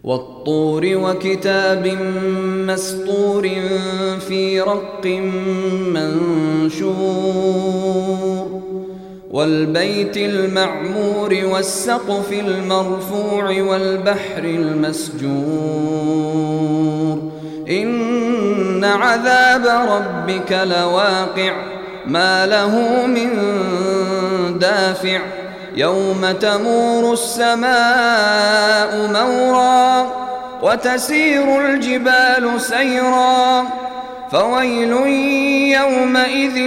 والطور وكتاب مسطور في رق منشور والبيت المعمور والسقف المرفوع والبحر المسجور إن عذاب ربك لواقع ما له من دافع يوم تمور السماء مورا وتسير الجبال سيرا فويل يومئذ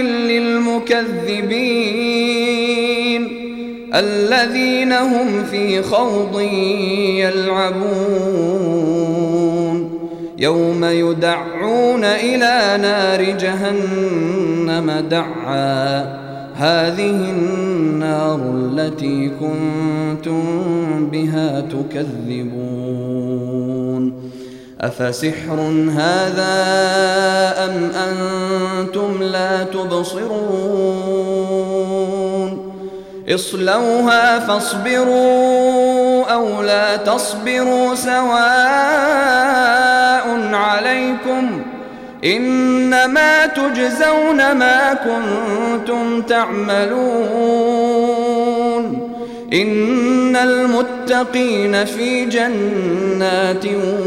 للمكذبين الذين هم في خوض يلعبون يوم يدعون إلى نار جهنم دعا هذه النار التي كنتم بها تكذبون أفسحر هذا أم أنتم لا تبصرون اصلوها فاصبروا أو لا تصبروا سواء عليكم إنما تجزون ما كنتم تعملون إن المتقين في جنات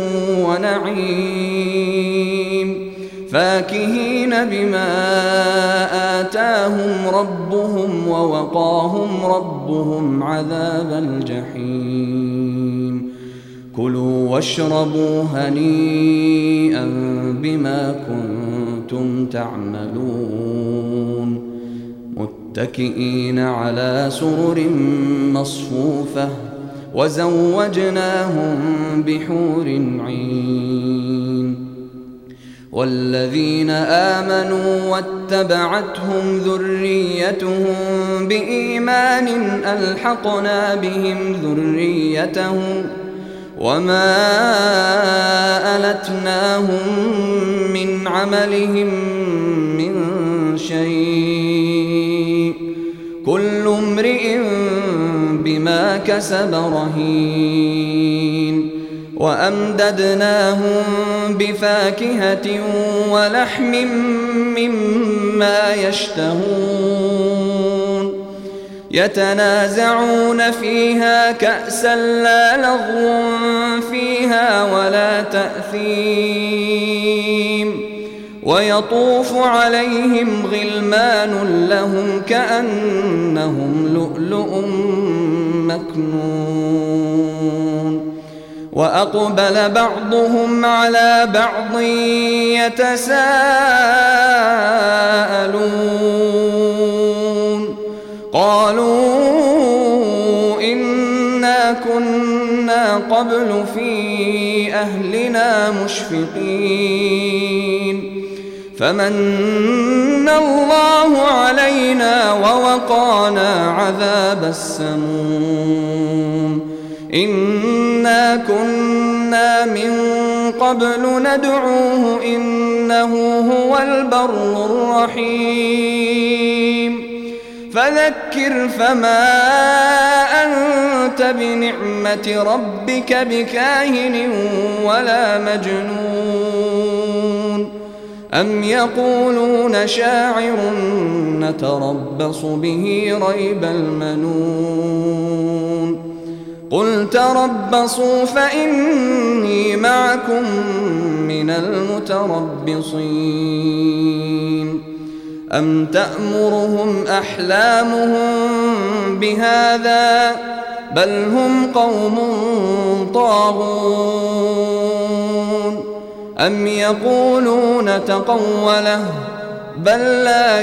ونعيم فاكهين بما آتاهم ربهم ووقاهم ربهم عذاب الجحيم كلوا واشربوا هنيئا بما كنتم تعملون متكئين على سرر مصفوفة وزوجناهم بحور عين والذين آمنوا واتبعتهم ذريتهم بإيمان ألحقنا بهم ذريتهم وما ألتناهم من عملهم من شيء كل امرئ بما كسب رهين وأمددناهم بفاكهة ولحم مما يشتهون يتنازعون فيها كأسا لا لغو فيها ولا تأثيم ويطوف عليهم غلمان لهم كأنهم لؤلؤ مكنون وأقبل بعضهم على بعض يتساءلون قالوا إنا كنا قبل في أهلنا مشفقين فمن الله علينا ووقانا عذاب السموم إنا كنا من قبل ندعوه إنه هو البر الرحيم فذكر فما أنت بنعمة ربك بكاهن ولا مجنون أم يقولون شاعر نتربص به ريب المنون قل تربصوا فإني معكم من المتربصين أم تأمرهم أحلامهم بهذا بل هم قوم طاغون أم يقولون تقوله بل لا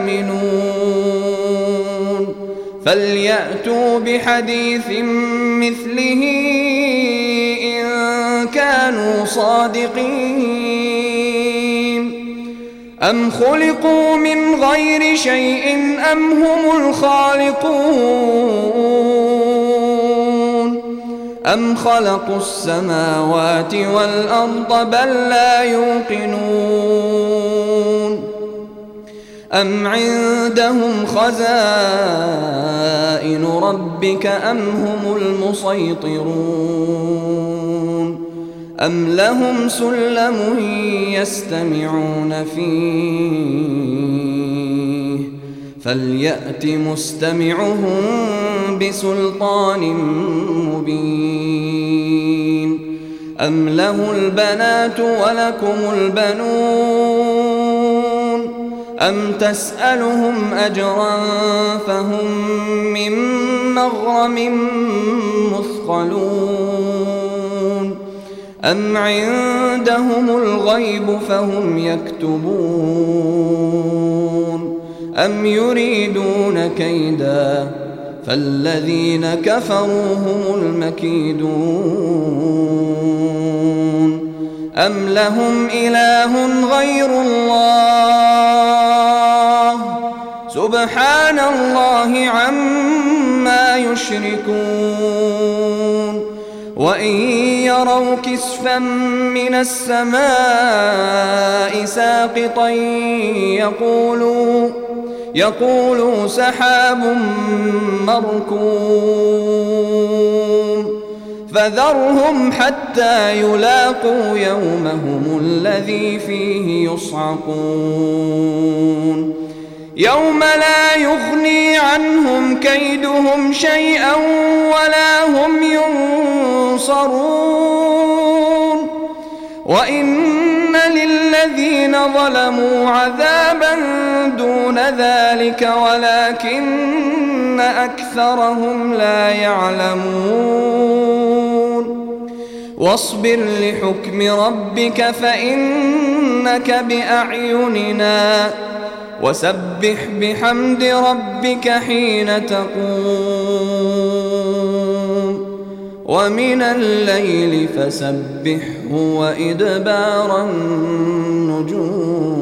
يؤمنون فليأتوا بحديث مثله إن كانوا صادقين أم خلقوا من غير شيء أم هم الخالقون أم خلقوا السماوات والأرض بل لا يوقنون أم عندهم خزائن ربك أم هم المسيطرون أم لهم سلم يستمعون فيه فليأت مستمعهم بسلطان مبين أم له البنات ولكم البنون أم تسألهم أجرا فهم من مغرم مثقلون أم عندهم الغيب فهم يكتبون أم يريدون كيدا فالذين كفروا هم المكيدون أم لهم إله غير الله سبحان الله عما يشركون وإن يروا كسفا من السماء ساقطا يقولوا سحاب مركوم فذرهم حتى يلاقوا يومهم الذي فيه يصعقون يوم لا يغني عنهم كيدهم شيئا ولا هم ينصرون وإن للذين ظلموا عذابا دون ذلك ولكن أكثرهم لا يعلمون واصبر لحكم ربك فإنك بأعيننا وسبح بحمد ربك حين تقوم ومن الليل فسبحه وإدبار النجوم.